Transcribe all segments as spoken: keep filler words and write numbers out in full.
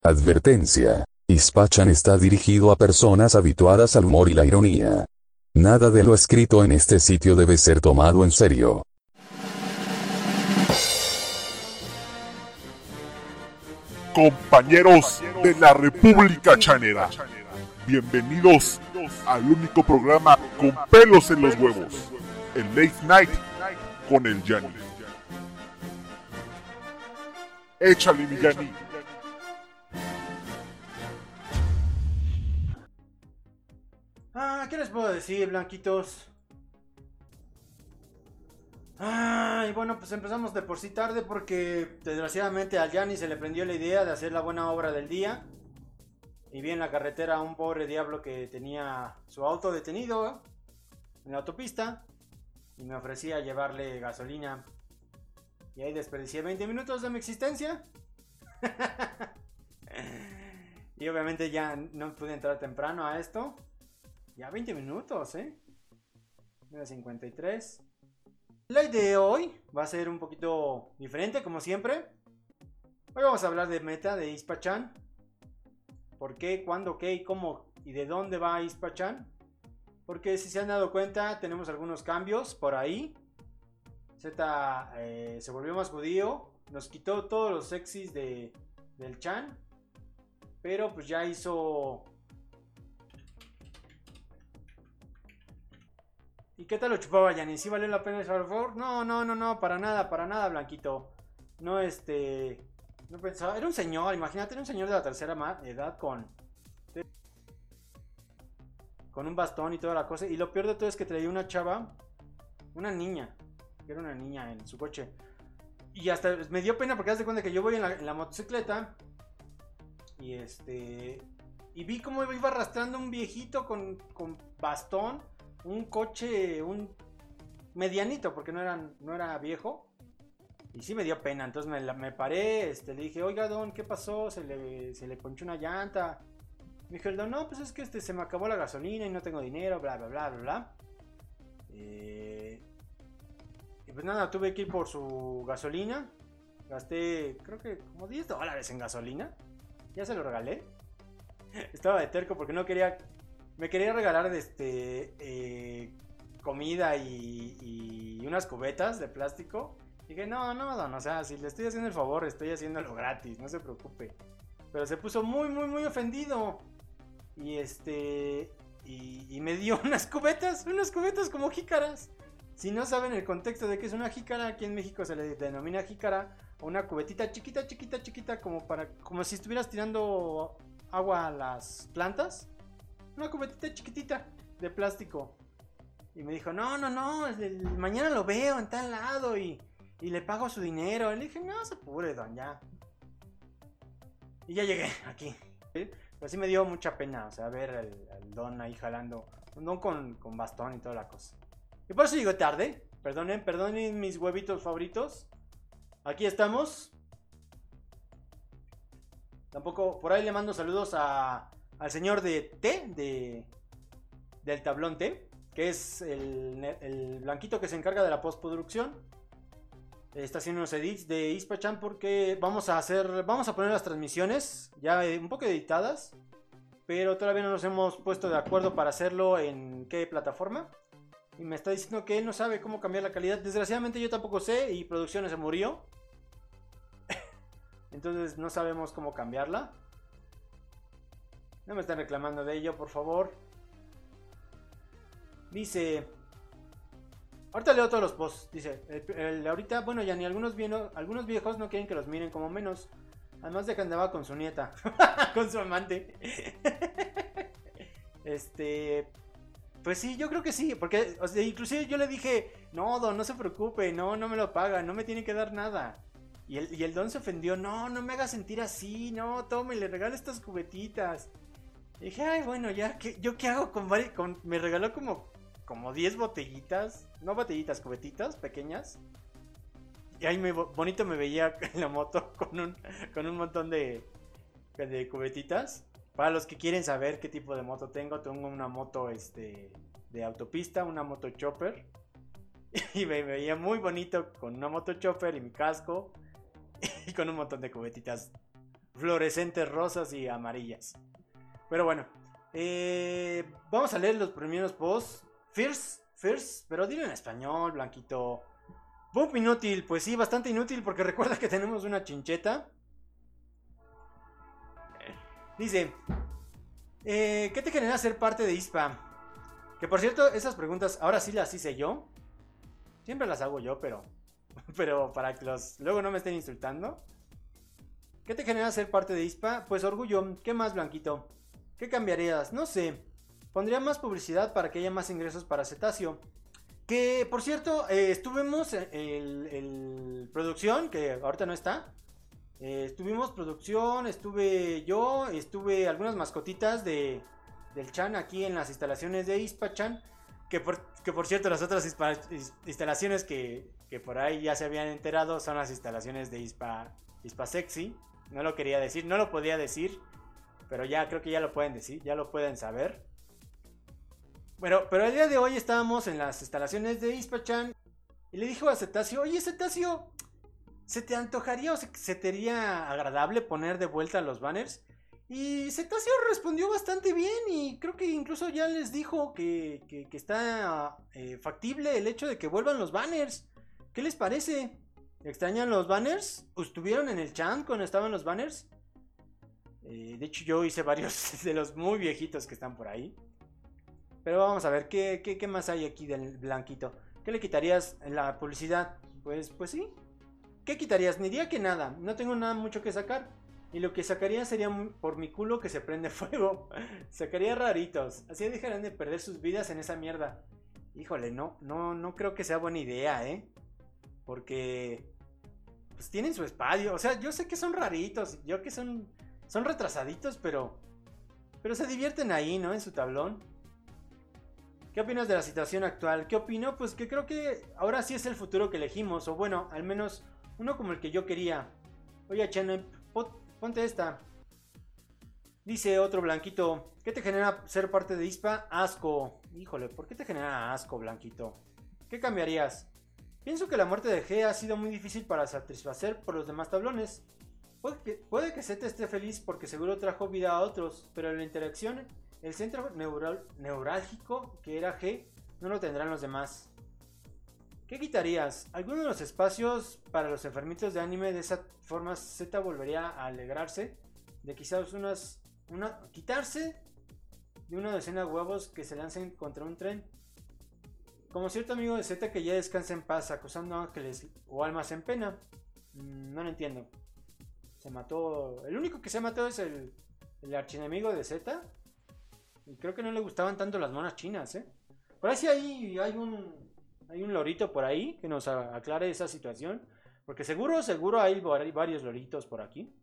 Advertencia. Ispachan está dirigido a personas habituadas al humor y la ironía. Nada de lo escrito en este sitio debe ser tomado en serio. Compañeros de la República Chanera, bienvenidos al único programa con pelos en los huevos, el Late Night con el Yanni. Échale, mi Yanni. Ah, ¿qué les puedo decir, blanquitos? Ay, bueno, pues empezamos de por sí tarde porque desgraciadamente al Yanni se le prendió la idea de hacer la buena obra del día. Y vi en la carretera a un pobre diablo que tenía su auto detenido en la autopista y me ofrecía llevarle gasolina. Y ahí desperdicié veinte minutos de mi existencia. Y obviamente ya no pude entrar temprano a esto. Ya veinte minutos, ¿eh? nueve cincuenta y tres. La idea de hoy va a ser un poquito diferente, como siempre. Hoy vamos a hablar de meta de Ispachan. ¿Por qué, cuándo, qué y cómo y de dónde va Ispachan? Porque si se han dado cuenta, tenemos algunos cambios por ahí. Z eh, se volvió más judío. Nos quitó todos los sexys de, del Chan. Pero pues ya hizo... ¿Y qué tal lo chupaba, Yanni? ¿Sí valió la pena el favor? No, no, no, no, para nada, para nada, Blanquito. No, este... No pensaba... Era un señor, imagínate, era un señor de la tercera edad con... Con un bastón y toda la cosa. Y lo peor de todo es que traía una chava, una niña, que era una niña en su coche. Y hasta me dio pena porque haz de cuenta que yo voy en la, en la motocicleta. Y este... Y vi cómo iba arrastrando un viejito con, con bastón. Un coche, un medianito, porque no era, no era viejo. Y sí me dio pena, entonces me, me paré, este, le dije, oiga, don, ¿qué pasó? Se le, se le ponchó una llanta. Me dijo el don, no, pues es que este, se me acabó la gasolina y no tengo dinero, bla, bla, bla, bla, bla. Eh, y pues nada, tuve que ir por su gasolina. Gasté, creo que como diez dólares en gasolina. Ya se lo regalé. Estaba de terco porque no quería... Me quería regalar este, eh, comida y, y unas cubetas de plástico. Dije, no, no, don, o sea, si le estoy haciendo el favor, estoy haciéndolo gratis, no se preocupe. Pero se puso muy, muy, muy ofendido. Y este, y, y me dio unas cubetas, unas cubetas como jícaras. Si no saben el contexto de qué es una jícara, aquí en México se le denomina jícara. O una cubetita chiquita, chiquita, chiquita, como, para, como si estuvieras tirando agua a las plantas. Una cubetita chiquitita de plástico. Y me dijo, no, no, no, el, el, mañana lo veo en tal lado y, y le pago su dinero. Y le dije, no se apure, don, ya. Y ya llegué aquí. ¿Sí? Pero sí me dio mucha pena, o sea, ver al, al don ahí jalando. Un don con, con bastón y toda la cosa. Y por eso llego tarde. Perdonen, perdonen mis huevitos favoritos. Aquí estamos. Tampoco, por ahí le mando saludos a... al señor de T, de, del tablón T, que es el, el blanquito que se encarga de la postproducción. Está haciendo unos edits de Ispachan porque vamos a hacer, vamos a poner las transmisiones ya un poco editadas, pero todavía no nos hemos puesto de acuerdo para hacerlo en qué plataforma. Y me está diciendo que él no sabe cómo cambiar la calidad. Desgraciadamente yo tampoco sé y producciones se murió. Entonces no sabemos cómo cambiarla. No me están reclamando de ello, por favor. Dice... Ahorita leo todos los posts. Dice... El, el, ahorita, bueno, ya ni algunos, viejos, algunos viejos no quieren que los miren como menos. Además de que andaba con su nieta. Con su amante. Este... Pues sí, yo creo que sí. Porque, o sea, inclusive yo le dije... No, don, no se preocupe. No, no me lo paga. No me tiene que dar nada. Y el, y el don se ofendió. No, no me haga sentir así. No, tome, le regalo estas cubetitas. Y dije, ay, bueno, ya, ¿qué, ¿yo qué hago con varias? Con, me regaló como, como diez botellitas, no botellitas, cubetitas pequeñas. Y ahí me, bonito me veía en la moto con un, con un montón de, de cubetitas. Para los que quieren saber qué tipo de moto tengo, tengo una moto este, de autopista, una moto chopper. Y me veía muy bonito con una moto chopper y mi casco. Y con un montón de cubetitas fluorescentes rosas y amarillas. Pero bueno, eh, vamos a leer los primeros posts. First, first, pero dilo en español, Blanquito. Bump inútil, pues sí, bastante inútil porque recuerda que tenemos una chincheta. Dice, eh, ¿qué te genera ser parte de I S P A? Que por cierto, esas preguntas ahora sí las hice yo. Siempre las hago yo, pero, pero para que los luego no me estén insultando. ¿Qué te genera ser parte de I S P A? Pues orgullo. ¿Qué más, Blanquito? ¿Qué cambiarías? No sé. Pondría más publicidad para que haya más ingresos para Cetáceo. Que, por cierto, eh, estuvimos en el, el producción, que ahorita no está. Eh, estuvimos producción, estuve yo, estuve algunas mascotitas de, del Chan aquí en las instalaciones de I S P A Chan. Que por, que por cierto, las otras instalaciones que, que por ahí ya se habían enterado son las instalaciones de I S P A, I S P A Sexy. No lo quería decir, no lo podía decir, pero ya creo que ya lo pueden decir, ya lo pueden saber. Bueno, pero el día de hoy estábamos en las instalaciones de I S P A Chan y le dijo a Cetáceo, oye Cetáceo, ¿se te antojaría o se, se te haría agradable poner de vuelta los banners? Y Cetáceo respondió bastante bien y creo que incluso ya les dijo que, que, que está eh, factible el hecho de que vuelvan los banners. ¿Qué les parece? ¿Extrañan los banners? ¿Estuvieron en el chat cuando estaban los banners? Eh, de hecho yo hice varios de los muy viejitos que están por ahí. Pero vamos a ver, ¿qué, qué, qué más hay aquí del Blanquito? ¿Qué le quitarías en la publicidad? Pues, pues sí. ¿Qué quitarías? Ni diría que nada. No tengo nada mucho que sacar. Y lo que sacaría sería por mi culo que se prende fuego. Sacaría raritos. Así dejarán de perder sus vidas en esa mierda. Híjole, no, no, no creo que sea buena idea, ¿eh? Porque pues tienen su espacio. O sea, yo sé que son raritos. Yo que son, son retrasaditos, pero pero se divierten ahí, ¿no? En su tablón. ¿Qué opinas de la situación actual? ¿Qué opino? Pues que creo que ahora sí es el futuro que elegimos. O bueno, al menos uno como el que yo quería. Oye, Chene, ponte esta. Dice otro Blanquito. ¿Qué te genera ser parte de I S P A? Asco. Híjole, ¿por qué te genera asco, Blanquito? ¿Qué cambiarías? Pienso que la muerte de G ha sido muy difícil para satisfacer por los demás tablones. Puede que, puede que Z esté feliz porque seguro trajo vida a otros, pero la interacción, el centro neural, neurálgico que era G, no lo tendrán los demás. ¿Qué quitarías? ¿Alguno de los espacios para los enfermitos de anime? De esa forma Z volvería a alegrarse de quizás unas, una, quitarse de una docena de huevos que se lancen contra un tren. Como cierto amigo de Z que ya descansa en paz, acusando ángeles o almas en pena. Mm, no lo entiendo. Se mató. El único que se mató es el, el archienemigo de Z. Y creo que no le gustaban tanto las monas chinas, ¿eh? Por ahí sí hay, hay un. Hay un lorito por ahí que nos aclare esa situación. Porque seguro, seguro hay varios loritos por aquí.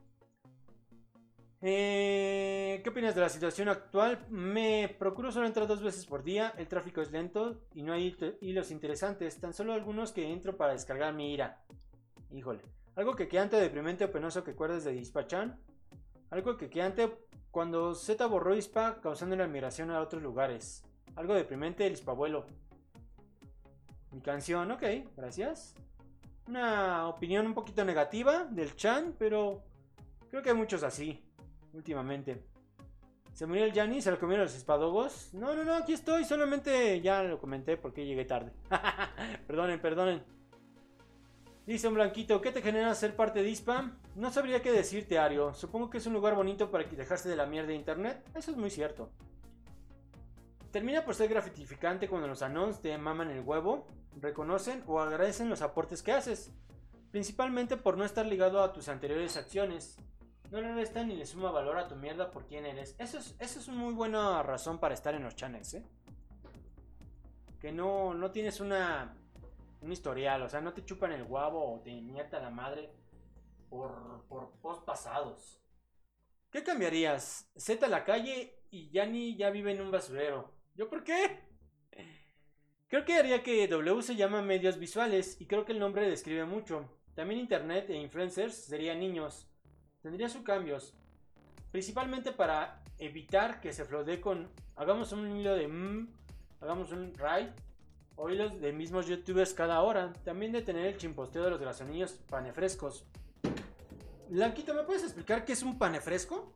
Eh, ¿Qué opinas de la situación actual? Me procuro solo entrar dos veces por día. El tráfico es lento y no hay hilos interesantes. Tan solo algunos que entro para descargar mi ira. Híjole. Algo que quedante deprimente o penoso que acuerdes de I S P A Chan. Algo que quedante cuando Z borró I S P A causando la migración a otros lugares. Algo deprimente el Ispabuelo. Mi canción, ok, gracias. Una opinión un poquito negativa del Chan, pero creo que hay muchos así. Últimamente. ¿Se murió el Yanni? ¿Se lo comieron los espadogos? No, no, no, aquí estoy. Solamente ya lo comenté porque llegué tarde. Perdonen, perdonen. Dice un Blanquito, ¿qué te genera ser parte de I S P A? No sabría qué decirte, Ario. Supongo que es un lugar bonito para dejarse de la mierda de internet. Eso es muy cierto. Termina por ser gratificante cuando los anons te maman el huevo, reconocen o agradecen los aportes que haces. Principalmente por no estar ligado a tus anteriores acciones. No le resta ni le suma valor a tu mierda por quién eres. Eso es, eso es una muy buena razón para estar en los channels, ¿eh? Que no, no tienes una, un historial, o sea, no te chupan el guabo o te mierda la madre por, por post pasados. ¿Qué cambiarías? Z a la calle y Yanni ya vive en un basurero. ¿Yo por qué? Creo que haría que W se llama medios visuales y creo que el nombre describe mucho. También internet e influencers serían niños. Tendría sus cambios, principalmente para evitar que se flodee con hagamos un hilo de mmm, hagamos un raid o hilos de mismos youtubers cada hora. También de tener el chimposteo de los gasonillos panefrescos. Blanquito, ¿me puedes explicar qué es un panefresco?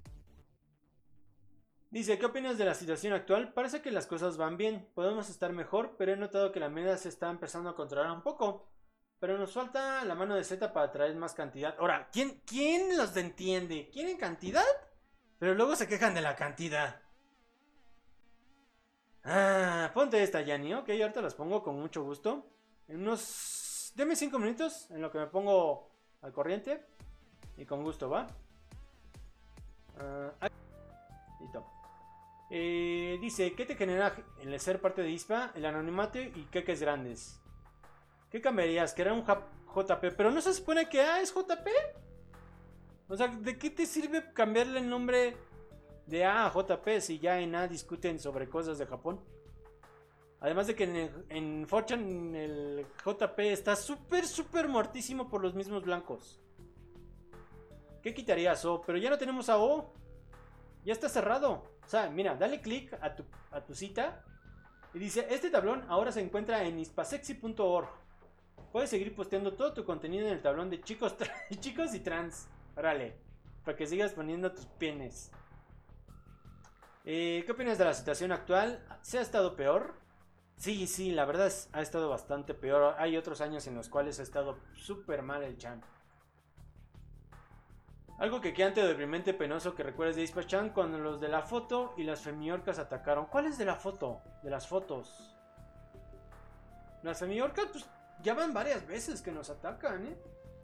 Dice, ¿qué opinas de la situación actual? Parece que las cosas van bien, podemos estar mejor, pero he notado que la moneda se está empezando a controlar un poco. Pero nos falta la mano de Z para traer más cantidad. Ahora, ¿quién, quién los entiende? ¿Quieren cantidad? Pero luego se quejan de la cantidad. Ah, ponte esta, Yanni, ok, ahorita las pongo con mucho gusto. En unos... Deme cinco minutos en lo que me pongo al corriente. Y con gusto, ¿va? Uh, listo. Eh, dice, ¿qué te genera el ser parte de I S P A, el anonimato y queques grandes? ¿Qué cambiarías? Que era un J P, pero no se supone que A es J P. O sea, ¿de qué te sirve cambiarle el nombre de A a J P si ya en A discuten sobre cosas de Japón? Además de que en, el, en cuatro chan el J P está súper, súper muertísimo por los mismos blancos. ¿Qué quitarías, O? Pero ya no tenemos a O. Ya está cerrado. O sea, mira, dale clic a tu, a tu cita. Y dice, este tablón ahora se encuentra en ispasexy punto org. Puedes seguir posteando todo tu contenido en el tablón de chicos, chicos y trans. Órale, para que sigas poniendo tus penes. Eh, ¿Qué opinas de la situación actual? ¿Se ha estado peor? Sí, sí, la verdad es, ha estado bastante peor. Hay otros años en los cuales ha estado súper mal el chan. Algo que queda deprimente penoso que recuerdes de Ispa-chan cuando los de la foto y las femiorcas atacaron. ¿Cuál es de la foto? De las fotos. Las femiorcas, pues ya van varias veces que nos atacan, ¿eh?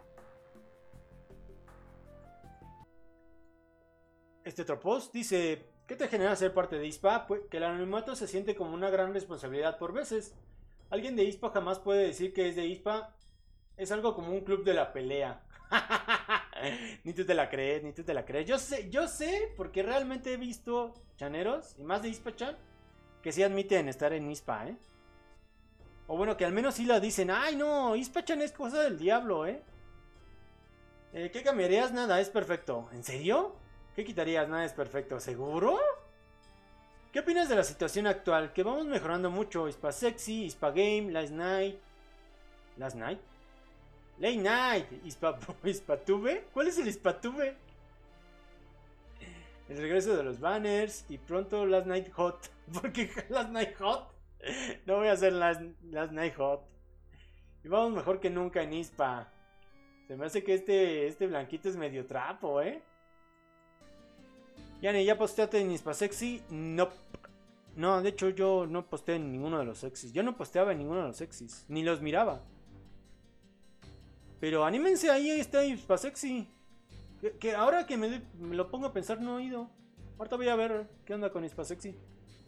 Este otro post dice, ¿qué te genera ser parte de I S P A? Pues que el anonimato se siente como una gran responsabilidad por veces. Alguien de I S P A jamás puede decir que es de I S P A. Es algo como un club de la pelea. Ni tú te la crees, ni tú te la crees. Yo sé, yo sé, porque realmente he visto chaneros, y más de I S P A-chan, que sí admiten estar en I S P A, ¿eh? O bueno, que al menos sí lo dicen. Ay, no, I S P A-chan es cosa del diablo, ¿eh? eh ¿Qué cambiarías? Nada, es perfecto. ¿En serio? ¿Qué quitarías? Nada es perfecto. ¿Seguro? ¿Qué opinas de la situación actual? Que vamos mejorando mucho. Ispasexy, Ispagame, Last Night. ¿Last Night? Late Night, Ispa, Ispatube. ¿Cuál es el Ispatube? El regreso de los banners y pronto Last Night Hot. ¿Por qué Last Night Hot? No voy a hacer Last, Last Night Hot. Y vamos mejor que nunca en Ispa. Se me hace que este, este blanquito es medio trapo, ¿eh? Yani, ¿ya posteaste en Ispasexy? No. No, de hecho yo no posteé en ninguno de los sexys. Yo no posteaba en ninguno de los sexys. Ni los miraba. Pero anímense, ahí está Ispasexy. Que, que ahora que me, me lo pongo a pensar, no he ido. Ahorita voy a ver qué onda con Ispasexy.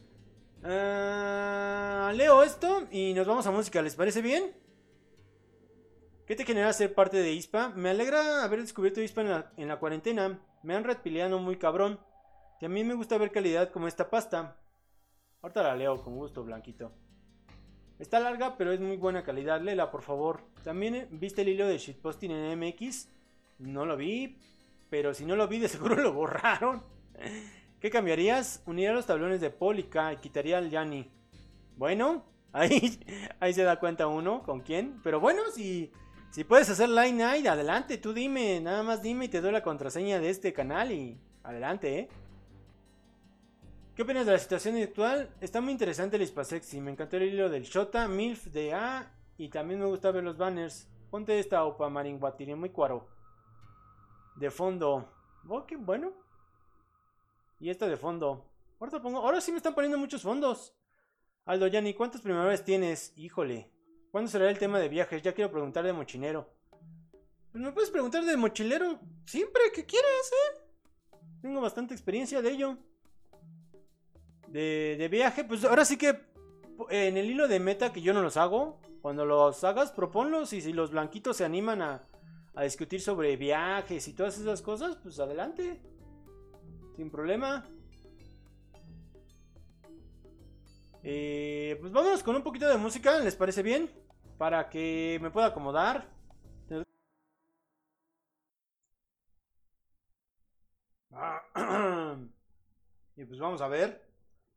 Uh, leo esto y nos vamos a música, ¿les parece bien? ¿Qué te genera ser parte de I S P A? Me alegra haber descubierto I S P A en la, en la cuarentena. Me han redpileado muy cabrón. Y a mí me gusta ver calidad como esta pasta. Ahorita la leo con gusto, blanquito. Está larga, pero es muy buena calidad. Léela, por favor. También viste el hilo de shitposting en M X. No lo vi, pero si no lo vi, de seguro lo borraron. ¿Qué cambiarías? Uniría los tablones de Polika y quitaría al Yanni. Bueno, ahí, ahí se da cuenta uno con quién. Pero bueno, si, si puedes hacer Line Night, adelante, tú dime. Nada más dime y te doy la contraseña de este canal y adelante, ¿eh? ¿Qué opinas de la situación actual? Está muy interesante el Ispasexy. Me encantó el hilo del Shota, Milf de A. Y también me gusta ver los banners. Ponte esta Opa Maringuatiri, muy cuaro. De fondo. Oh, qué bueno. Y esta de fondo. Ahora, pongo... Ahora sí me están poniendo muchos fondos. Aldo Yanni, ¿cuántas primaveras tienes? Híjole. ¿Cuándo será el tema de viajes? Ya quiero preguntar de mochinero. Pues me puedes preguntar de mochilero siempre que quieras, ¿eh? Tengo bastante experiencia de ello. De, de viaje, pues ahora sí que en el hilo de meta que yo no los hago, cuando los hagas proponlos y si los blanquitos se animan a, a discutir sobre viajes y todas esas cosas, pues adelante, sin problema. Eh, pues vámonos con un poquito de música, ¿les parece bien? Para que me pueda acomodar. Y pues vamos a ver.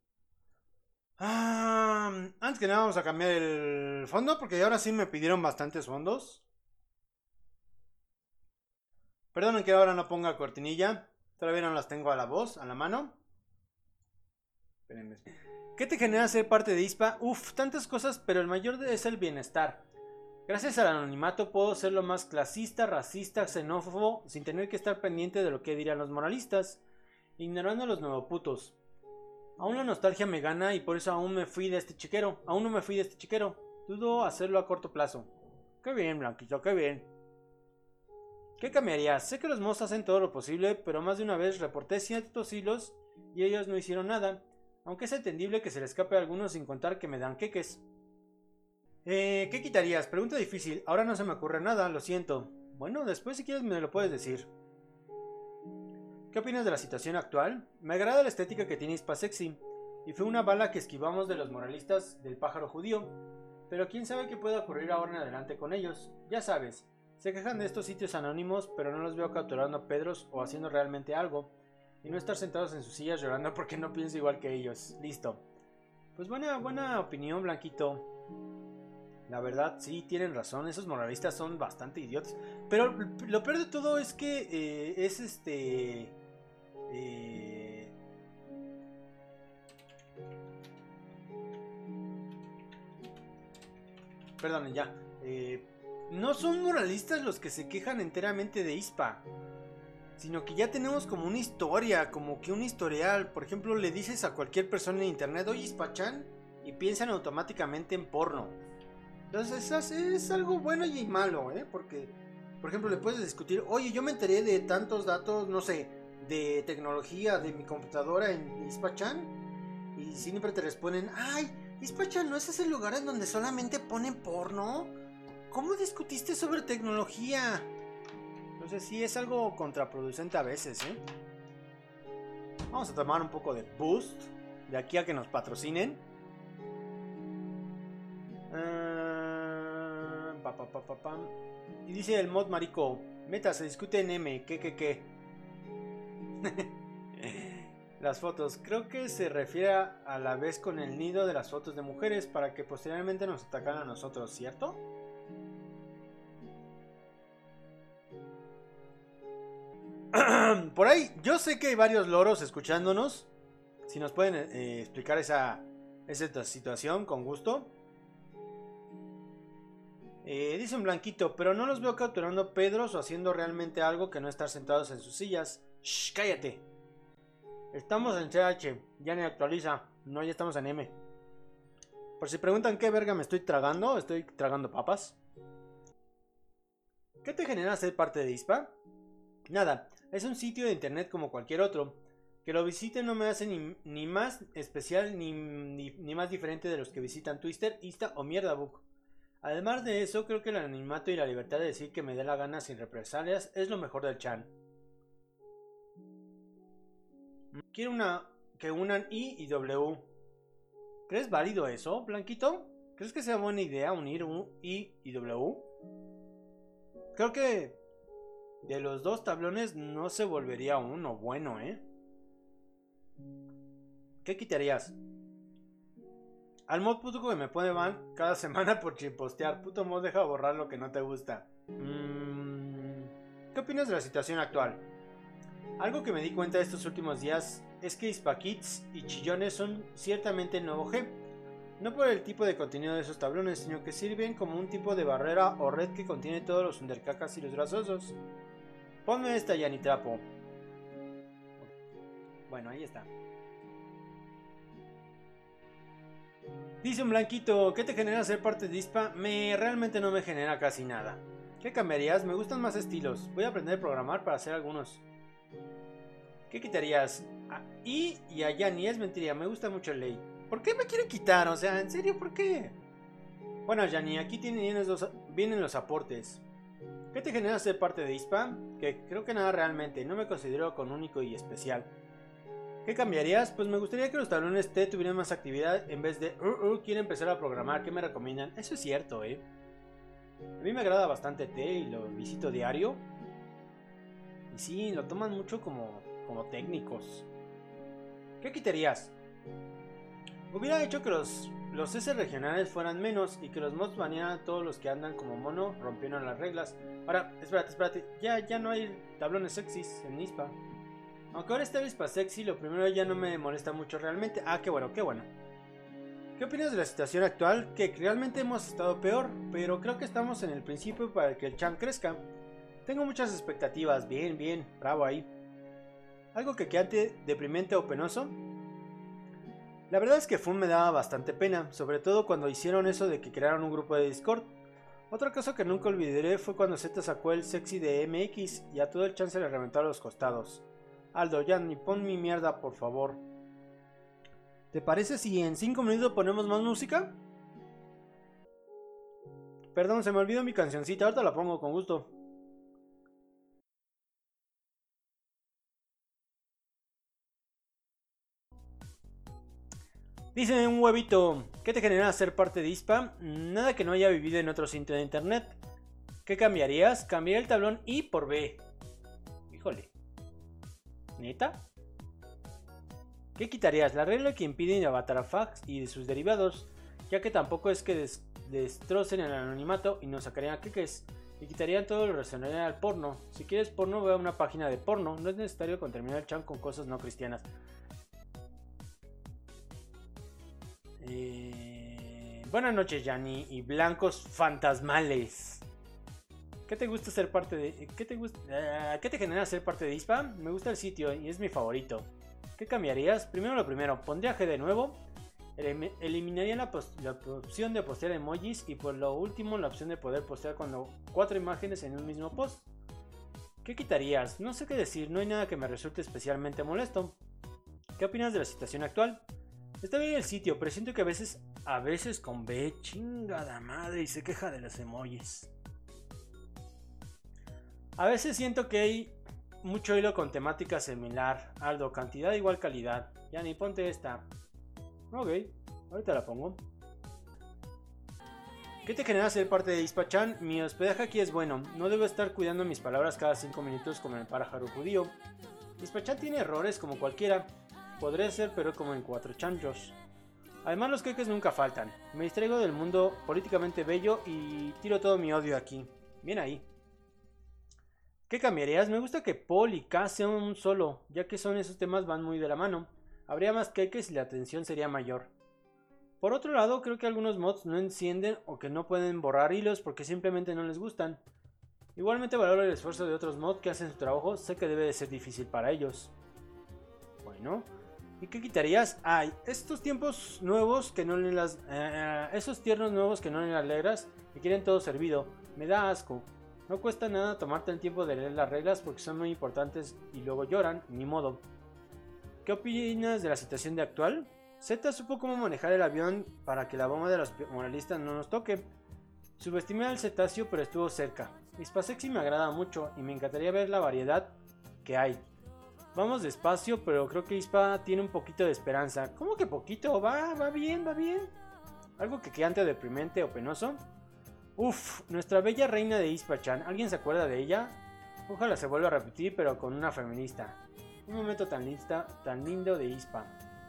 Ah, antes que nada vamos a cambiar el fondo porque ahora sí me pidieron bastantes fondos. Perdonen que ahora no ponga cortinilla. Todavía no las tengo a la voz, a la mano. Espérenme. ¿Qué te genera ser parte de I S P A? Uf, tantas cosas, pero el mayor es el bienestar. Gracias al anonimato puedo ser lo más clasista, racista, xenófobo, sin tener que estar pendiente de lo que dirán los moralistas, ignorando a los nuevoputos. Aún la nostalgia me gana y por eso aún me fui de este chiquero. Aún no me fui de este chiquero. Dudo hacerlo a corto plazo. Qué bien, Blanquito, qué bien. ¿Qué cambiarías? Sé que los mods hacen todo lo posible, pero más de una vez reporté ciertos hilos y ellos no hicieron nada. Aunque es entendible que se le escape a algunos sin contar que me dan queques. Eh, ¿qué quitarías? Pregunta difícil. Ahora no se me ocurre nada, lo siento. Bueno, después si quieres me lo puedes decir. ¿Qué opinas de la situación actual? Me agrada la estética que tiene I S P A Sexy. Y fue una bala que esquivamos de los moralistas del pájaro judío. Pero quién sabe qué puede ocurrir ahora en adelante con ellos. Ya sabes, se quejan de estos sitios anónimos, pero no los veo capturando a Pedros o haciendo realmente algo. Y no estar sentados en sus sillas llorando porque no pienso igual que ellos. Listo. Pues buena, buena opinión, Blanquito. La verdad, sí, tienen razón. Esos moralistas son bastante idiotas. Pero lo peor de todo es que eh, es este... Eh... Perdonen, ya. Eh, no son moralistas los que se quejan enteramente de I S P A. Sino que ya tenemos como una historia, como que un historial. Por ejemplo, le dices a cualquier persona en internet, oye, I S P A-chan, y piensan automáticamente en porno. Entonces es, es algo bueno y malo, ¿eh? Porque, por ejemplo, le puedes discutir, oye, yo me enteré de tantos datos, no sé, de tecnología de mi computadora en I S P A-chan. Y siempre te responden, ay, I S P A-chan, ¿no es ese lugar en donde solamente ponen porno? ¿Cómo discutiste sobre tecnología? Entonces sí es algo contraproducente a veces, ¿eh? Vamos a tomar un poco de boost de aquí a que nos patrocinen. Uh, pa, pa, pa, pa, pa. Y dice el mod marico, meta se discute en M, ¿qué, qué, qué? Las fotos, creo que se refiere a la vez con el nido de las fotos de mujeres para que posteriormente nos atacan a nosotros, ¿cierto? Por ahí, yo sé que hay varios loros escuchándonos. Si nos pueden eh, explicar esa, esa situación, con gusto. Eh, dice un Blanquito, pero no los veo capturando Pedros o haciendo realmente algo que no estar sentados en sus sillas. Shh, cállate. Estamos en C H, ya ni actualiza. No, ya estamos en M. Por si preguntan qué verga me estoy tragando, estoy tragando papas. ¿Qué te genera ser parte de I S P A? Nada, es un sitio de internet como cualquier otro. Que lo visite no me hace ni, ni más especial ni, ni, ni más diferente de los que visitan Twitter, Insta o Mierdabook. Además de eso, creo que el anonimato y la libertad de decir que me dé la gana sin represalias es lo mejor del chan. Quiero una que unan I y W. ¿Crees válido eso, Blanquito? ¿Crees que sea buena idea unir un I y W? Creo que de los dos tablones no se volvería uno bueno, ¿eh? ¿Qué quitarías? Al mod puto que me pone ban cada semana por chipostear. Puto mod, deja borrar lo que no te gusta. Mm, ¿Qué opinas de la situación actual? Algo que me di cuenta estos últimos días es que I S P A Kids y chillones son ciertamente el nuevo G. No por el tipo de contenido de esos tablones, sino que sirven como un tipo de barrera o red que contiene todos los undercacas y los grasosos. Ponme esta, Yanitrapo. Bueno, ahí está. Dice un Blanquito, ¿qué te genera ser parte de I S P A? Me realmente no me genera casi nada. ¿Qué cambiarías? Me gustan más estilos. Voy a aprender a programar para hacer algunos. ¿Qué quitarías? A I y a Yani es mentira, me gusta mucho el ley. ¿Por qué me quiere quitar? O sea, ¿en serio por qué? Bueno, Yani, aquí tienen los, vienen los aportes. ¿Qué te genera ser parte de I S P A? Que creo que nada realmente, no me considero con único y especial. ¿Qué cambiarías? Pues me gustaría que los tablones T tuvieran más actividad en vez de uh, uh, quiero empezar a programar, ¿qué me recomiendan? Eso es cierto, eh. A mí me agrada bastante T y lo visito diario. Y sí, lo toman mucho como, como técnicos. ¿Qué quitarías? Hubiera hecho que los, los S regionales fueran menos y que los mods banearan a todos los que andan como mono, rompiendo las reglas. Ahora, espérate, espérate. Ya, ya no hay tablones sexys en ISPA. Aunque ahora está el ISPA sexy, lo primero ya no me molesta mucho realmente. Ah, qué bueno, qué bueno. ¿Qué opinas de la situación actual? Que realmente hemos estado peor, pero creo que estamos en el principio para que el Chan crezca. Tengo muchas expectativas, bien, bien, bravo ahí. ¿Algo que quede deprimente o penoso? La verdad es que F U N me daba bastante pena, sobre todo cuando hicieron eso de que crearon un grupo de Discord. Otra cosa que nunca olvidaré fue cuando Z sacó el sexy de M X y a todo el Chan se le reventó a los costados. Aldo, ya ni pon mi mierda, por favor. ¿Te parece si en cinco minutos ponemos más música? Perdón, se me olvidó mi cancioncita, ahorita la pongo con gusto. Dice un huevito, ¿qué te genera ser parte de ISPA? Nada que no haya vivido en otro sitio de internet. ¿Qué cambiarías? Cambiaría el tablón I por B. Híjole. ¿Neta? ¿Qué quitarías? La regla que impide Avatarafax y de sus derivados, ya que tampoco es que des destrocen el anonimato y nos sacarían a queques. Y quitarían todo lo relacionado al porno. Si quieres porno, ve a una página de porno. No es necesario contaminar el chan con cosas no cristianas. Eh... Buenas noches, Yanni y blancos fantasmales. ¿Qué te gusta ser parte de... ¿Qué te gusta... Uh, ¿Qué te genera ser parte de ISPA? Me gusta el sitio y es mi favorito. ¿Qué cambiarías? Primero lo primero, pondría G de nuevo. Elim eliminaría la, la opción de postear emojis. Y por lo último la opción de poder postear cuando cuatro imágenes en un mismo post. ¿Qué quitarías? No sé qué decir, no hay nada que me resulte especialmente molesto. ¿Qué opinas de la situación actual? Está bien el sitio, pero siento que a veces, a veces con B, chingada madre, y se queja de los emojis. A veces siento que hay mucho hilo con temática similar. Aldo, cantidad igual calidad. Ya ni ponte esta. Ok, ahorita la pongo. ¿Qué te genera ser parte de ISPA-chan? Mi hospedaje aquí es bueno. No debo estar cuidando mis palabras cada cinco minutos como en el pájaro judío. ISPA-chan tiene errores como cualquiera. Podría ser, pero como en cuatro chanchos. Además los queques nunca faltan. Me distraigo del mundo políticamente bello y tiro todo mi odio aquí. Bien ahí. ¿Qué cambiarías? Me gusta que Paul y K sean un solo, ya que son esos temas van muy de la mano. Habría más queques y la atención sería mayor. Por otro lado, creo que algunos mods no encienden o que no pueden borrar hilos porque simplemente no les gustan. Igualmente valoro el esfuerzo de otros mods que hacen su trabajo, sé que debe de ser difícil para ellos. Bueno, ¿y qué quitarías? Ay, estos tiempos nuevos que no le las... Eh, esos tiernos nuevos que no le alegras y quieren todo servido. Me da asco. No cuesta nada tomarte el tiempo de leer las reglas porque son muy importantes y luego lloran, ni modo. ¿Qué opinas de la situación de actual? Z supo cómo manejar el avión para que la bomba de los moralistas no nos toque. Subestimé al cetáceo pero estuvo cerca. ISPA Sexy me agrada mucho y me encantaría ver la variedad que hay. Vamos despacio, pero creo que ISPA tiene un poquito de esperanza. ¿Cómo que poquito? Va, va bien, va bien. ¿Algo que quede deprimente o penoso? Uf, nuestra bella reina de ISPA-chan. ¿Alguien se acuerda de ella? Ojalá se vuelva a repetir, pero con una feminista. Un momento tan, lista, tan lindo de ISPA.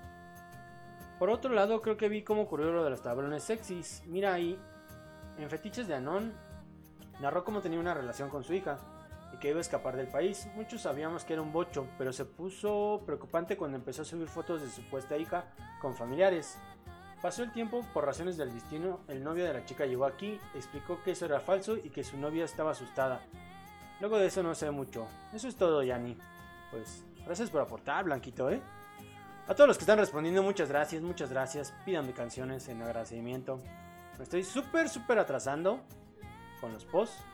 Por otro lado, creo que vi cómo ocurrió lo de los tablones sexys. Mira ahí, en Fetiches de Anon, narró cómo tenía una relación con su hija y que iba a escapar del país. Muchos sabíamos que era un bocho, pero se puso preocupante cuando empezó a subir fotos de su supuesta hija con familiares. Pasó el tiempo, por razones del destino, el novio de la chica llegó aquí, explicó que eso era falso y que su novia estaba asustada. Luego de eso no sé mucho. Eso es todo, Yanni. Pues, gracias por aportar, Blanquito, ¿eh? A todos los que están respondiendo, muchas gracias, muchas gracias. Pídanme canciones en agradecimiento. Me estoy súper, súper atrasando con los posts.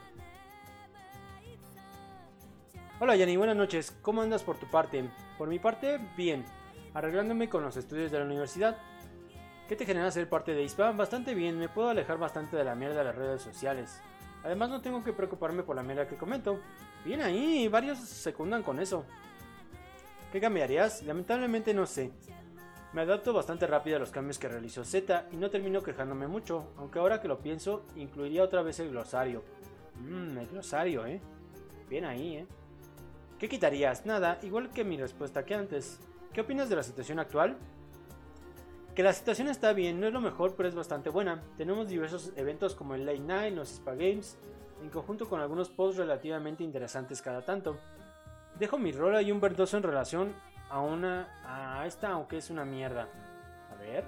Hola, Yanni, buenas noches. ¿Cómo andas por tu parte? Por mi parte, bien. Arreglándome con los estudios de la universidad. ¿Qué te genera ser parte de ISPA? Bastante bien, me puedo alejar bastante de la mierda de las redes sociales. Además no tengo que preocuparme por la mierda que comento. Bien ahí, varios secundan con eso. ¿Qué cambiarías? Lamentablemente no sé. Me adapto bastante rápido a los cambios que realizó Z y no termino quejándome mucho, aunque ahora que lo pienso, incluiría otra vez el glosario. Mmm, el glosario, eh. Bien ahí, eh. ¿Qué quitarías? Nada, igual que mi respuesta que antes. ¿Qué opinas de la situación actual? Que la situación está bien, no es lo mejor, pero es bastante buena. Tenemos diversos eventos como el Late Night, los ISPA Games, en conjunto con algunos posts relativamente interesantes cada tanto. Dejo mi rola y un verdoso en relación a una a esta, aunque es una mierda. A ver.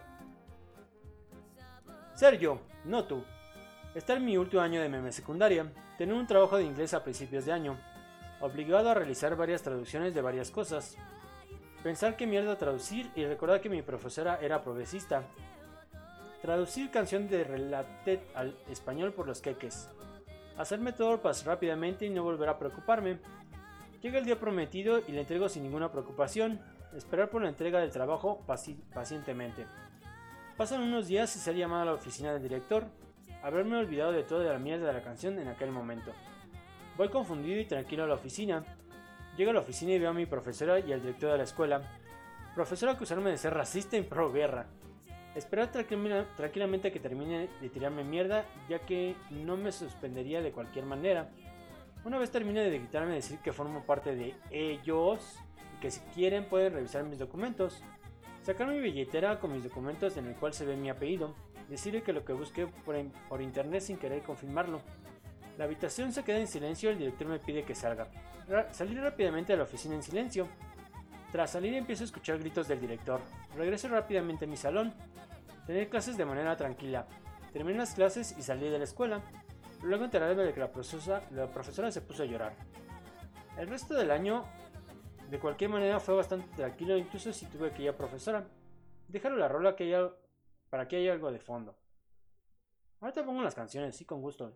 Ser yo, no tú. Estar en mi último año de meme secundaria, tener un trabajo de inglés a principios de año, obligado a realizar varias traducciones de varias cosas, pensar qué mierda traducir y recordar que mi profesora era progresista, traducir canción de Related al español por los queques, hacerme todo pasar rápidamente y no volver a preocuparme. Llega el día prometido y le entrego sin ninguna preocupación, esperar por la entrega del trabajo paci- pacientemente. Pasan unos días y ser llamado a la oficina del director, haberme olvidado de toda la mierda de la canción en aquel momento. Voy confundido y tranquilo a la oficina. Llego a la oficina y veo a mi profesora y al director de la escuela. Profesora acusarme de ser racista y pro guerra. Esperar tranquil- tranquilamente a que termine de tirarme mierda, ya que no me suspendería de cualquier manera. Una vez termine de gritarme, decir que formo parte de ellos y que si quieren pueden revisar mis documentos. Sacar mi billetera con mis documentos en el cual se ve mi apellido. Decirle que lo que busqué por, por internet sin querer confirmarlo. La habitación se queda en silencio y el director me pide que salga. Ra- salí rápidamente a la oficina en silencio. Tras salir empiezo a escuchar gritos del director. Regreso rápidamente a mi salón. Tener clases de manera tranquila. Terminé las clases y salí de la escuela. Luego enterarme de que la profesora, la profesora se puso a llorar. El resto del año, de cualquier manera, fue bastante tranquilo, incluso si tuve que ir a profesora. Déjalo la rola que haya, para que haya algo de fondo. Ahorita pongo las canciones, sí, con gusto.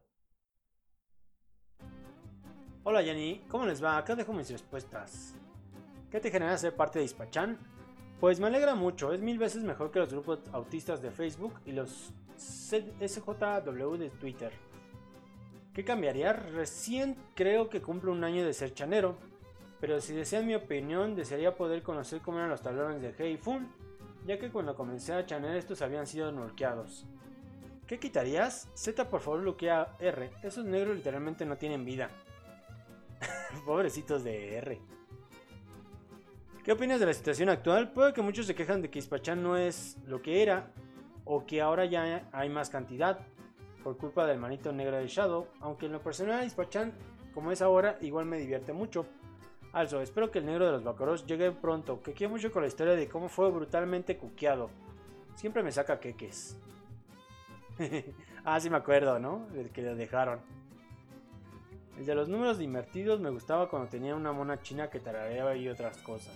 Hola Yanni, ¿cómo les va? Acá dejo mis respuestas. ¿Qué te genera ser parte de Hispachan? Pues me alegra mucho, es mil veces mejor que los grupos autistas de Facebook y los S J W de Twitter. ¿Qué cambiaría? Recién creo que cumplo un año de ser chanero, pero si desean mi opinión, desearía poder conocer cómo eran los tablones de Hey Fun, ya que cuando comencé a chanear estos habían sido norqueados. ¿Qué quitarías? Z, por favor, bloquea R, esos negros literalmente no tienen vida. Pobrecitos de R. ¿Qué opinas de la situación actual? Puede que muchos se quejan de que Hispachan no es lo que era, o que ahora ya hay más cantidad, por culpa del manito negro de Shadow, aunque en lo personal Hispachan, como es ahora, igual me divierte mucho. Also, espero que el negro de los Bacoros llegue pronto, que quiero mucho con la historia de cómo fue brutalmente cuqueado. Siempre me saca queques. Ah, sí me acuerdo, ¿no? Del que lo dejaron. El de los números invertidos me gustaba cuando tenía una mona china que tarareaba y otras cosas.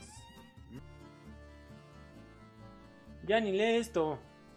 Ya ni lee esto.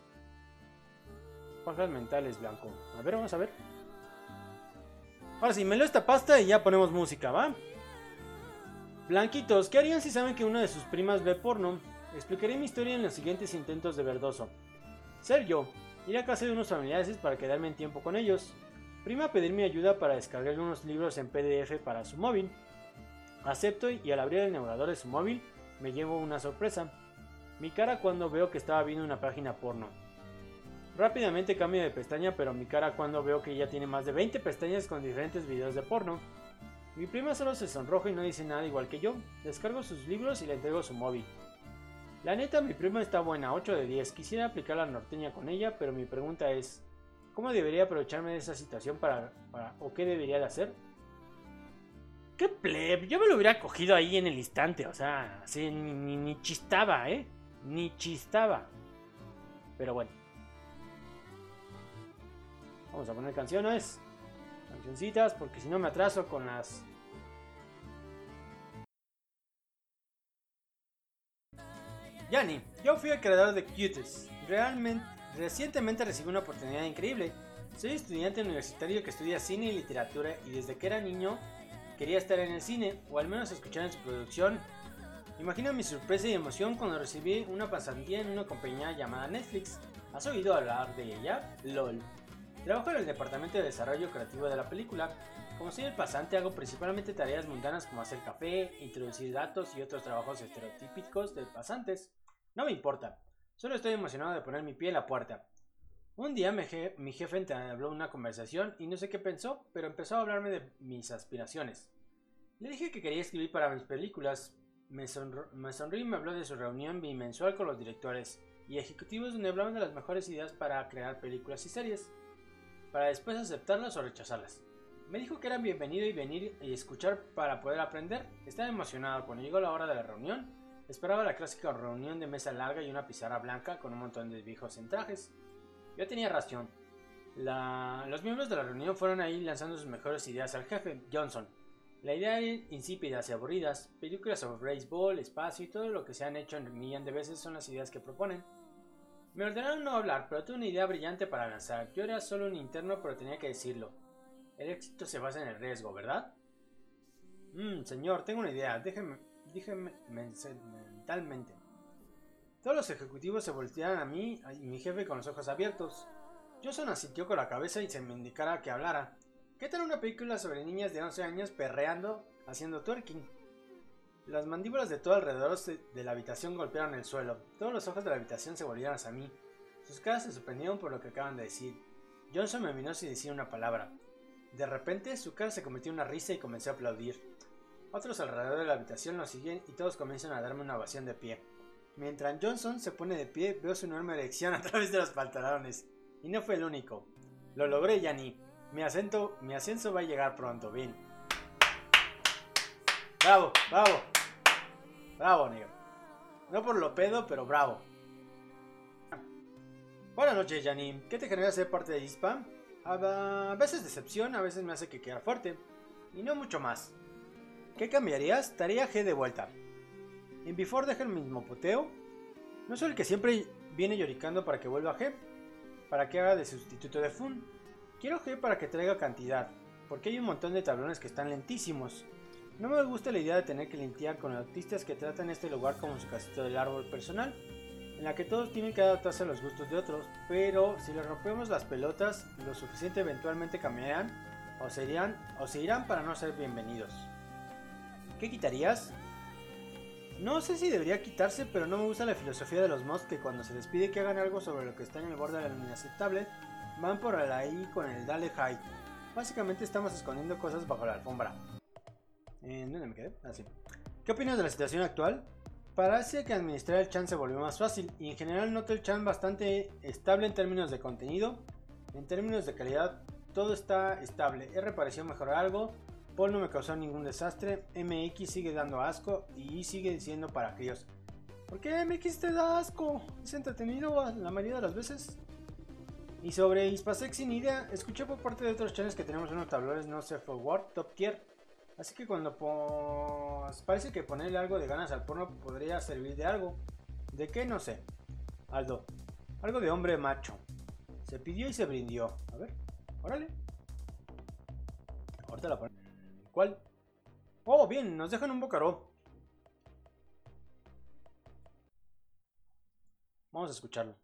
Pajas mentales, blanco. A ver, vamos a ver. Ahora sí, me leo esta pasta y ya ponemos música, ¿va? Blanquitos, ¿qué harían si saben que una de sus primas ve porno? Explicaré mi historia en los siguientes intentos de verdoso. Ser yo. Ir a casa de unos familiares para quedarme en tiempo con ellos. Prima pedir mi ayuda para descargar unos libros en P D F para su móvil. Acepto y al abrir el navegador de su móvil me llevo una sorpresa. Mi cara cuando veo que estaba viendo una página porno. Rápidamente cambio de pestaña, pero mi cara cuando veo que ella tiene más de veinte pestañas con diferentes videos de porno. Mi prima solo se sonroja y no dice nada igual que yo. Descargo sus libros y le entrego su móvil. La neta, mi prima está buena, ocho de diez. Quisiera aplicar la norteña con ella, pero mi pregunta es... ¿cómo debería aprovecharme de esa situación para, para o qué debería de hacer? ¡Qué pleb! Yo me lo hubiera cogido ahí en el instante, o sea, así ni, ni, ni chistaba, ¿eh? Ni chistaba. Pero bueno. Vamos a poner canciones. Cancioncitas, porque si no me atraso con las... Yanni, yo fui el creador de Cuties. Realmente... Recientemente recibí una oportunidad increíble. Soy estudiante universitario que estudia cine y literatura y desde que era niño quería estar en el cine o al menos escuchar en su producción. Imagina mi sorpresa y emoción cuando recibí una pasantía en una compañía llamada Netflix. ¿Has oído hablar de ella? LOL. Trabajo en el departamento de desarrollo creativo de la película. Como soy el pasante hago principalmente tareas mundanas como hacer café, introducir datos y otros trabajos estereotípicos de pasantes. No me importa. Solo estoy emocionado de poner mi pie en la puerta. Un día mi, je mi jefe entabló una conversación y no sé qué pensó, pero empezó a hablarme de mis aspiraciones. Le dije que quería escribir para mis películas. Me, me sonrió y me habló de su reunión bimensual con los directores y ejecutivos donde hablaban de las mejores ideas para crear películas y series, para después aceptarlas o rechazarlas. Me dijo que era bienvenido y venir y escuchar para poder aprender. Estaba emocionado. Cuando llegó la hora de la reunión, esperaba la clásica reunión de mesa larga y una pizarra blanca con un montón de viejos en trajes. Yo tenía razón. La... Los miembros de la reunión fueron ahí lanzando sus mejores ideas al jefe, Johnson. La idea era insípidas y aburridas, películas sobre béisbol, espacio y todo lo que se han hecho en un millón de veces son las ideas que proponen. Me ordenaron no hablar, pero tuve una idea brillante para lanzar. Yo era solo un interno, pero tenía que decirlo. El éxito se basa en el riesgo, ¿verdad? Mmm, señor, tengo una idea. Déjeme, déjeme mentalmente. Todos los ejecutivos se voltearon a mí y mi jefe con los ojos abiertos. Johnson asintió con la cabeza y se me indicara que hablara. ¿Qué tal una película sobre niñas de once años perreando, haciendo twerking? Las mandíbulas de todo alrededor de la habitación golpearon el suelo. Todos los ojos de la habitación se volvieron hacia mí. Sus caras se sorprendieron por lo que acaban de decir. Johnson me miró sin decir una palabra. De repente, su cara se convirtió en una risa y comencé a aplaudir. Otros alrededor de la habitación lo siguen y todos comienzan a darme una ovación de pie. Mientras Johnson se pone de pie, veo su enorme erección a través de los pantalones. Y no fue el único. Lo logré, Yanni. Mi, acento, mi ascenso va a llegar pronto, bien. Bravo, bravo. Bravo, negro. No por lo pedo, pero bravo. Buenas noches, Yanni. ¿Qué te genera ser parte de I S P A? A veces decepción, a veces me hace que quedar fuerte. Y no mucho más. ¿Qué cambiarías? Tarea G de vuelta. En Before deja el mismo poteo. No soy el que siempre viene lloricando para que vuelva G. Para que haga de sustituto de Fun. Quiero G para que traiga cantidad. Porque hay un montón de tablones que están lentísimos. No me gusta la idea de tener que limpiar con artistas que tratan este lugar como su casito del árbol personal. En la que todos tienen que adaptarse a los gustos de otros, pero si les rompemos las pelotas lo suficiente eventualmente cambiarán o se irán, o se irán para no ser bienvenidos. ¿Qué quitarías? No sé si debería quitarse, pero no me gusta la filosofía de los mods que cuando se les pide que hagan algo sobre lo que está en el borde de la inaceptable, van por ahí con el dale high. Básicamente estamos escondiendo cosas bajo la alfombra. ¿En dónde me quedé? Ah, sí. ¿Qué opinas de la situación actual? Parece que administrar el chan se volvió más fácil y en general noto el chan bastante estable en términos de contenido. En términos de calidad todo está estable. R pareció mejorar algo, Paul no me causó ningún desastre, M X sigue dando asco y sigue siendo para críos. ¿Por qué M X te da asco? Es entretenido la mayoría de las veces. Y sobre Ispasex sin idea, escuché por parte de otros channels que tenemos unos tablones no safe for work, top tier. Así que cuando pues, parece que ponerle algo de ganas al porno podría servir de algo. ¿De qué? No sé. Aldo. Algo de hombre macho. Se pidió y se brindió. A ver. Órale. Ahorita la ponemos. ¿Cuál? Oh, bien. Nos dejan un bocaró. Vamos a escucharlo.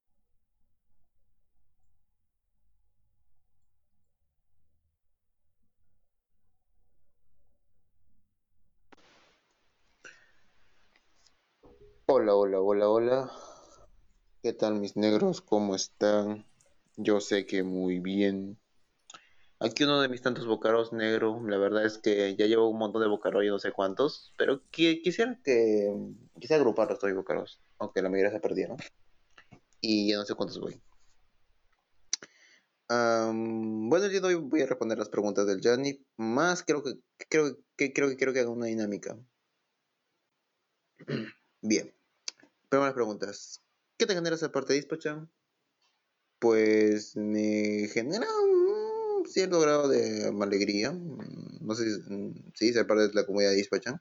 Hola, hola, hola, hola. ¿Qué tal mis negros? ¿Cómo están? Yo sé que muy bien. Aquí uno de mis tantos bocaros negro. La verdad es que ya llevo un montón de bocaros, yo no sé cuántos. Pero qui- quisiera que... Quisiera agrupar los dos bocaros. Aunque la mayoría se perdieron. Y ya no sé cuántos voy. Am, bueno, el día de hoy voy a responder las preguntas del Gianni. Más creo que... Creo que creo que quiero que haga una dinámica. Bien. Primeras preguntas. ¿Qué te genera esa parte de Dispatchan? Pues me genera un cierto grado de alegría. No sé si, si ser parte de la comunidad de Dispatchan.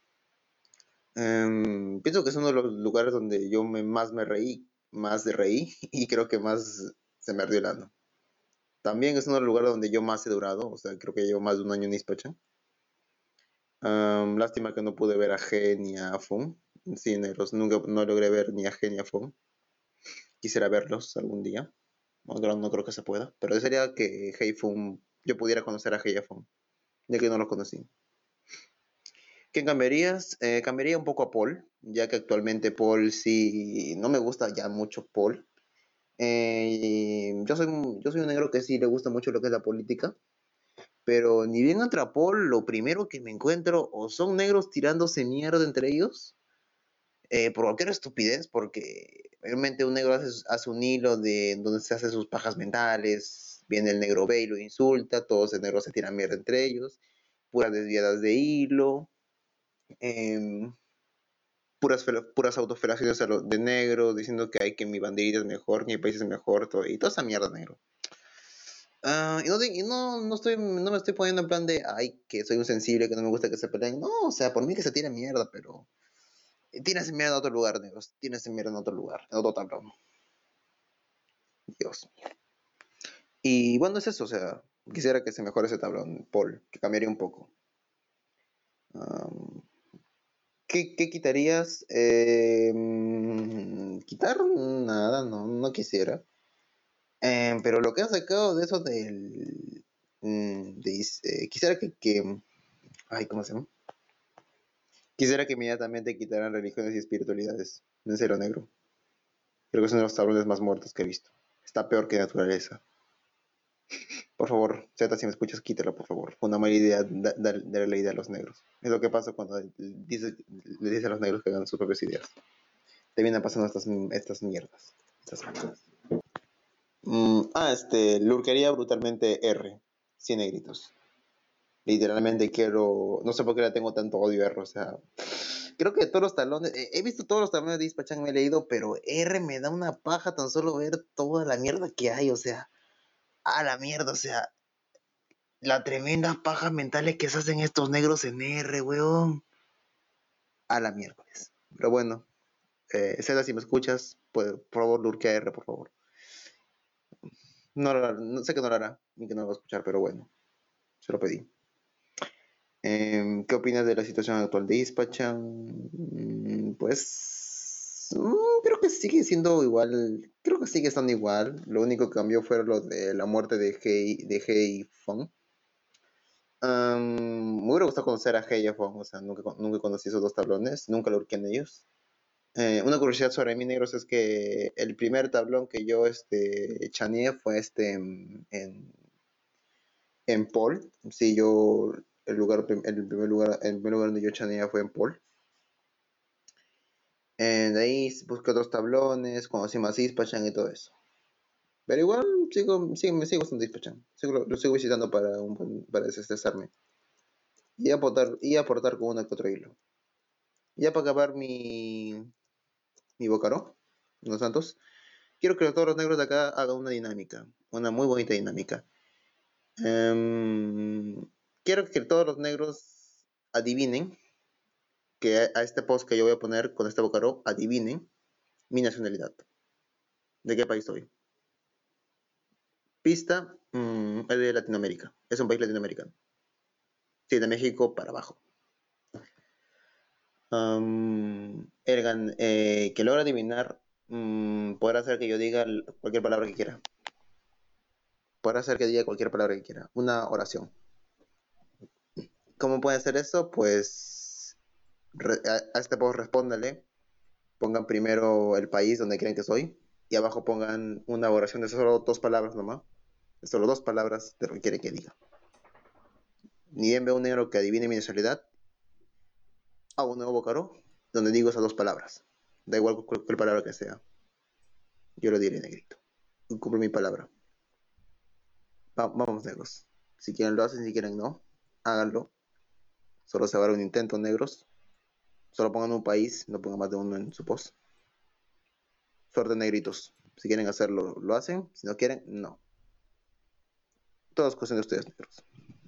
Um, pienso que es uno de los lugares donde yo me, más me reí, más de reí, y creo que más se me ardió el ano. También es uno de los lugares donde yo más he durado, o sea, creo que llevo más de un año en Dispatchan. Um, lástima que no pude ver a G ni a Fun. Sí, negros, nunca no logré ver ni a G ni a Fun. Quisiera verlos algún día. No, no, no creo que se pueda, pero sería que Heifun, yo pudiera conocer a Heifun, ya que no lo conocí. ¿Quién cambiarías? Eh, cambiaría un poco a Paul, ya que actualmente Paul sí, no me gusta ya mucho Paul. Eh, yo, soy, yo soy un negro que sí le gusta mucho lo que es la política, pero ni bien entra Paul, lo primero que me encuentro o son negros tirándose mierda entre ellos, eh, por cualquier estupidez, porque realmente un negro hace, hace un hilo de donde se hace sus pajas mentales, viene el negro ve y lo insulta, todos los negros se tiran mierda entre ellos, puras desviadas de hilo, eh, puras, puras autofelaciones de negro, diciendo que hay que mi banderita es mejor, que mi país es mejor, todo, y toda esa mierda negro. Uh, y, no, y no, no, estoy, no me estoy poniendo en plan de, ay, que soy un sensible, que no me gusta que se peleen. No, o sea, por mí que se tiren mierda, pero tienes mierda en otro lugar, negros. Tienes mierda en otro lugar, en otro tablón. Dios mío. Y bueno, es eso, o sea, quisiera que se mejore ese tablón, Paul, que cambiaría un poco. Um, ¿qué, ¿Qué quitarías? Eh, quitar nada, no, no quisiera. Eh, pero lo que han sacado de eso del... De, eh, quisiera que, que... Ay, ¿cómo se llama? Quisiera que inmediatamente quitaran religiones y espiritualidades. En Cero Negro. Creo que son de los tablones más muertos que he visto. Está peor que naturaleza. Por favor, Z, si me escuchas, quítalo, por favor. Fue una mala idea darle la idea a los negros. Es lo que pasa cuando dice, le dice a los negros que hagan sus propias ideas. Te vienen pasando estas, estas mierdas. Estas mierdas. Mm, ah, este, lurquería brutalmente R. cien negritos. Literalmente quiero... No sé por qué le tengo tanto odio a R, o sea... Creo que todos los talones... He visto todos los talones de Ispachán, me he leído, pero R me da una paja tan solo ver toda la mierda que hay, o sea... A la mierda, o sea... La tremenda paja mentales que se hacen estos negros en R, weón. A la miércoles. Pero bueno... Eh, Seda, si me escuchas, pues, por favor, lurquea R, por favor. No, lo, no sé que no lo hará, ni que no lo va a escuchar, pero bueno. Se lo pedí. Eh, ¿Qué opinas de la situación actual de Ispachán? Pues mm, creo que sigue siendo igual, creo que sigue estando igual. Lo único que cambió fue lo de la muerte de Hei, de Hei Fong. Um, me hubiera gustado conocer a Hei Fong, o sea, nunca, nunca conocí esos dos tablones, nunca lo urqué en ellos. Eh, una curiosidad sobre mí, negros, es que el primer tablón que yo este, chaneé fue este en, en, en Paul. Sí, yo el lugar el primer lugar el primer lugar donde yo chaneé fue en Paul. Eh, de ahí busqué otros tablones, conocí más Ispachán y todo eso. Pero igual sigo, sigo me sigo gustando Ispachán. Sigo, lo sigo visitando para, un, para desestresarme. Y aportar, y aportar con una que otro hilo. Ya para acabar mi, mi bocaró, los santos, quiero que todos los negros de acá hagan una dinámica. Una muy bonita dinámica. Um, quiero que todos los negros adivinen que a, a este post que yo voy a poner con este bocaró, adivinen mi nacionalidad. ¿De qué país soy? Pista, mmm, es de Latinoamérica. Es un país latinoamericano. Sí, de México para abajo. Um, el, eh, que logra adivinar, um, podrá hacer que yo diga cualquier palabra que quiera. Podrá hacer que diga cualquier palabra que quiera. Una oración. ¿Cómo puede hacer eso? Pues re, a, a este post respóndale. Pongan primero el país donde creen que soy. Y abajo pongan una oración de solo dos palabras nomás. De solo dos palabras de lo que quieren que diga. Ni bien veo un negro que adivine mi nacionalidad, hago un nuevo bocaró donde digo esas dos palabras. Da igual cualquier palabra que sea. Yo lo diré negrito. Y cumplo mi palabra. Va, vamos, negros. Si quieren lo hacen, si quieren no. Háganlo. Solo se va a dar un intento, negros. Solo pongan un país, no pongan más de uno en su post. Suerte, negritos. Si quieren hacerlo, lo hacen. Si no quieren, no. Todo es cuestión de ustedes, negros.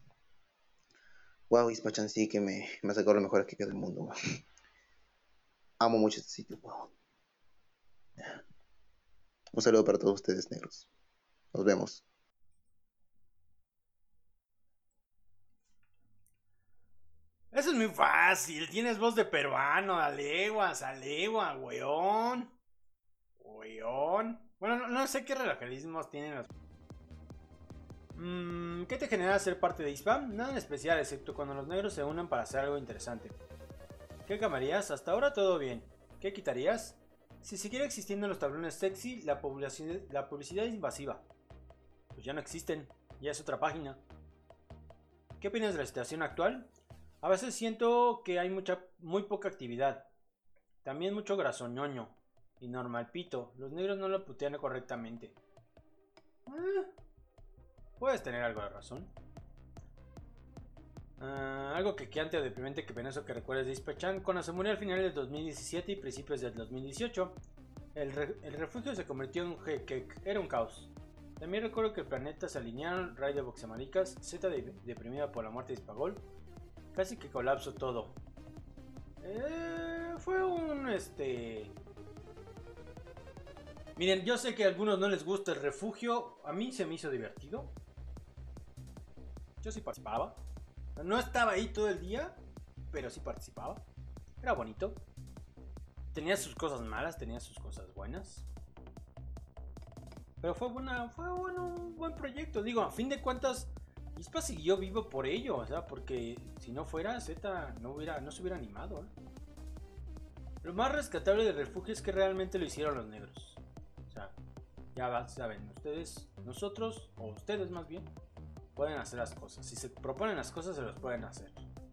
Wow, Ispachán sí que me, me ha sacado lo mejor aquí del mundo. Wow. Amo mucho este sitio. Wow. Un saludo para todos ustedes, negros. Nos vemos. Eso es muy fácil. Tienes voz de peruano, a leguas, a legua, weón. Weón. Bueno, no, no sé qué relajalismos tienen los... Mm, ¿Qué te genera ser parte de I S P A? Nada en especial, excepto cuando los negros se unan para hacer algo interesante. ¿Qué cambiarías? Hasta ahora todo bien. ¿Qué quitarías? Si siguiera existiendo los tablones sexy, la publicidad, la publicidad es invasiva. Pues ya no existen, ya es otra página. ¿Qué opinas de la situación actual? A veces siento que hay mucha, muy poca actividad. También mucho grasoñoño. Y normal pito. Los negros no lo putean correctamente. Ah, Puedes tener algo de razón. Uh, algo que queante o deprimente que penoso que recuerdes de Ispechan. Cuando se murió al final del dos mil diecisiete y principios del dos mil dieciocho, el, re el refugio se convirtió en un Hekek. Era un caos. También recuerdo que el planeta se alinearon, Ray de Boxamaricas, Z de deprimida por la muerte de Ispagol. Casi que colapsó todo. Eh, fue un este... Miren, yo sé que a algunos no les gusta el refugio. A mí se me hizo divertido. Yo sí participaba. No estaba ahí todo el día, pero sí participaba. Era bonito. Tenía sus cosas malas, tenía sus cosas buenas. Pero fue buena, fue bueno, un buen proyecto. Digo, a fin de cuentas, Ispa siguió vivo por ello, o sea, porque si no fuera, Z no, hubiera, no se hubiera animado. ¿eh? Lo más rescatable del refugio es que realmente lo hicieron los negros. O sea, ya saben, ustedes, nosotros, o ustedes más bien, pueden hacer las cosas. Si se proponen las cosas, se las pueden hacer.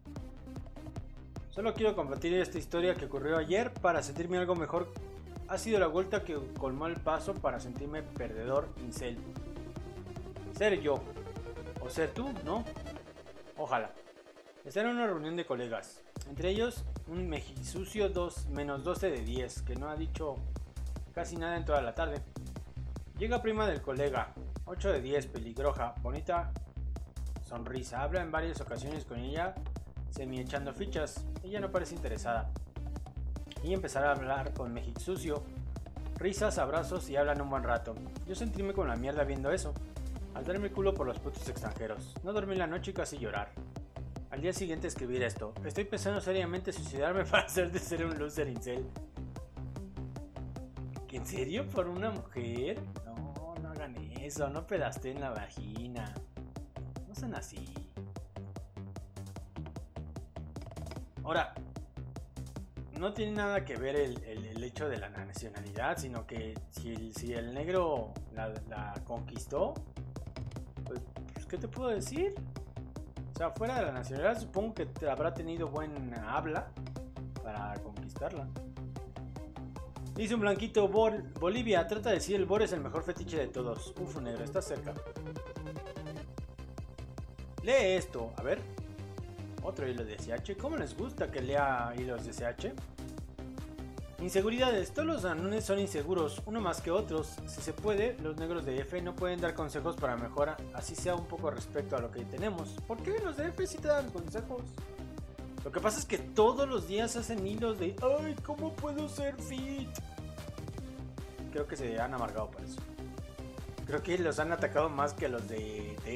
Solo quiero compartir esta historia que ocurrió ayer para sentirme algo mejor. Ha sido la vuelta que colmó el paso para sentirme perdedor incel. Ser yo. O ser tú, ¿no? Ojalá. Estar en una reunión de colegas. Entre ellos, un mejisucio dos menos doce de diez, que no ha dicho casi nada en toda la tarde. Llega prima del colega. ocho de diez, peligroja, bonita sonrisa. Habla en varias ocasiones con ella, semi echando fichas. Ella no parece interesada. Y empezar a hablar con México sucio. Risas, abrazos y hablan un buen rato. Yo sentirme con la mierda viendo eso. Al darme el culo por los putos extranjeros. No dormí la noche y casi llorar. Al día siguiente escribir esto. Estoy pensando seriamente suicidarme para hacer de ser un loser incel. ¿En serio? ¿Por una mujer? No, no hagan eso. No pedasteen la vagina. No sean así. Ahora, no tiene nada que ver el, el, el hecho de la nacionalidad, sino que si el, si el negro la, la conquistó, pues, pues, ¿qué te puedo decir? O sea, fuera de la nacionalidad, supongo que te habrá tenido buena habla para conquistarla. Dice un blanquito, Bol Bolivia, trata de decir el Bor es el mejor fetiche de todos. Uf, negro, está cerca. Lee esto, a ver. Otro hilo de S H. ¿Cómo les gusta que lea hilos de S H? Inseguridades. Todos los anunes son inseguros, uno más que otros. Si se puede, los negros de F no pueden dar consejos para mejora, así sea un poco respecto a lo que tenemos. ¿Por qué los de F sí te dan consejos? Lo que pasa es que todos los días hacen hilos de ¡ay, cómo puedo ser fit! Creo que se han amargado por eso. Creo que los han atacado más que los de T.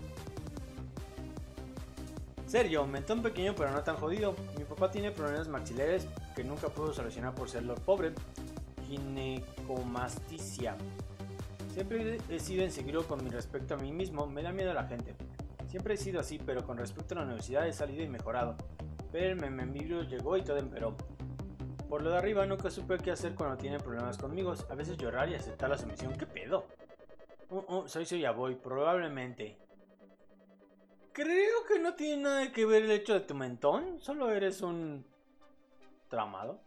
Serio, mentón pequeño pero no tan jodido. Mi papá tiene problemas maxilares que nunca pudo solucionar por ser pobre. Ginecomastia. Siempre he sido inseguro con mi respecto a mí mismo, me da miedo a la gente. Siempre he sido así, pero con respecto a la universidad he salido y mejorado. Pero el memevirus llegó y todo empeoró. Por lo de arriba nunca supe qué hacer cuando tienen problemas conmigo. A veces llorar y aceptar la sumisión. ¿Qué pedo? Oh, oh, soy soy ya voy, probablemente. Creo que no tiene nada que ver el hecho de tu mentón. Solo eres un tramado.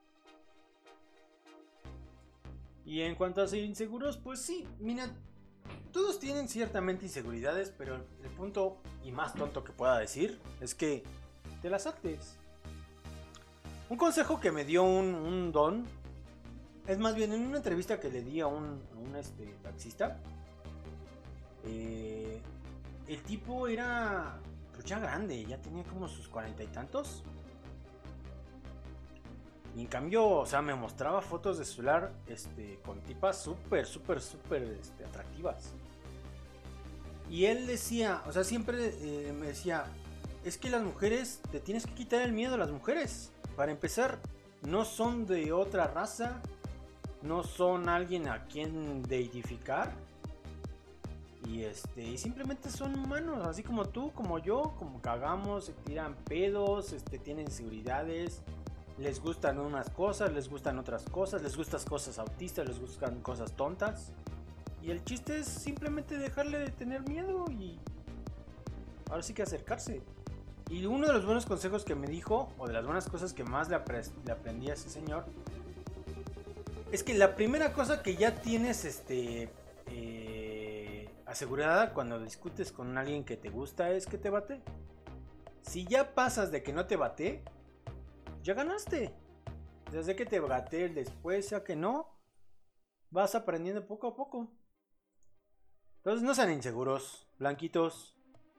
Y en cuanto a ser inseguros, pues sí, mira, todos tienen ciertamente inseguridades, pero el punto y más tonto que pueda decir es que te las saltes. Un consejo que me dio un, un don, es más bien en una entrevista que le di a un, a un este, taxista, eh, el tipo era pues ya grande, ya tenía como sus cuarenta y tantos. Y en cambio, o sea, me mostraba fotos de celular este, con tipas súper, súper, súper este, atractivas. Y él decía, o sea, siempre eh, me decía, es que las mujeres, te tienes que quitar el miedo a las mujeres. Para empezar, no son de otra raza, no son alguien a quien deidificar. Y este, y simplemente son humanos, así como tú, como yo, como cagamos, se tiran pedos, este, tienen inseguridades. Les gustan unas cosas, les gustan otras cosas, les gustan cosas autistas, les gustan cosas tontas. Y el chiste es simplemente dejarle de tener miedo y ahora sí que acercarse. Y uno de los buenos consejos que me dijo, o de las buenas cosas que más le, apre le aprendí a ese señor, es que la primera cosa que ya tienes este, eh, asegurada cuando discutes con alguien que te gusta es que te bate. Si ya pasas de que no te bate, ya ganaste. Desde que te bate después, sea que no, vas aprendiendo poco a poco. Entonces no sean inseguros, blanquitos.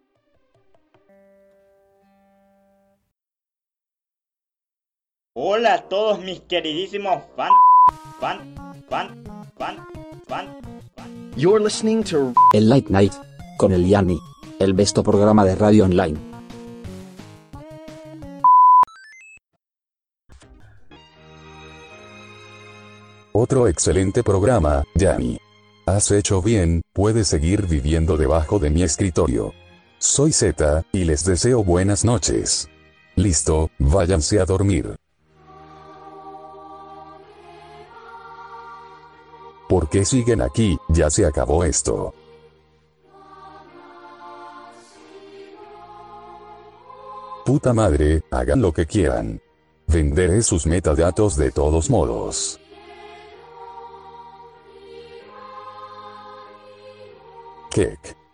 Hola a todos mis queridísimos fan, fan, fan, fan, fan, fan. You're listening to El Late Night con el Yanni, el besto programa de radio online. Otro excelente programa, Yanni. Has hecho bien, puedes seguir viviendo debajo de mi escritorio. Soy Z, y les deseo buenas noches. Listo, váyanse a dormir. ¿Por qué siguen aquí? Ya se acabó esto. Puta madre, hagan lo que quieran. Venderé sus metadatos de todos modos. Kick.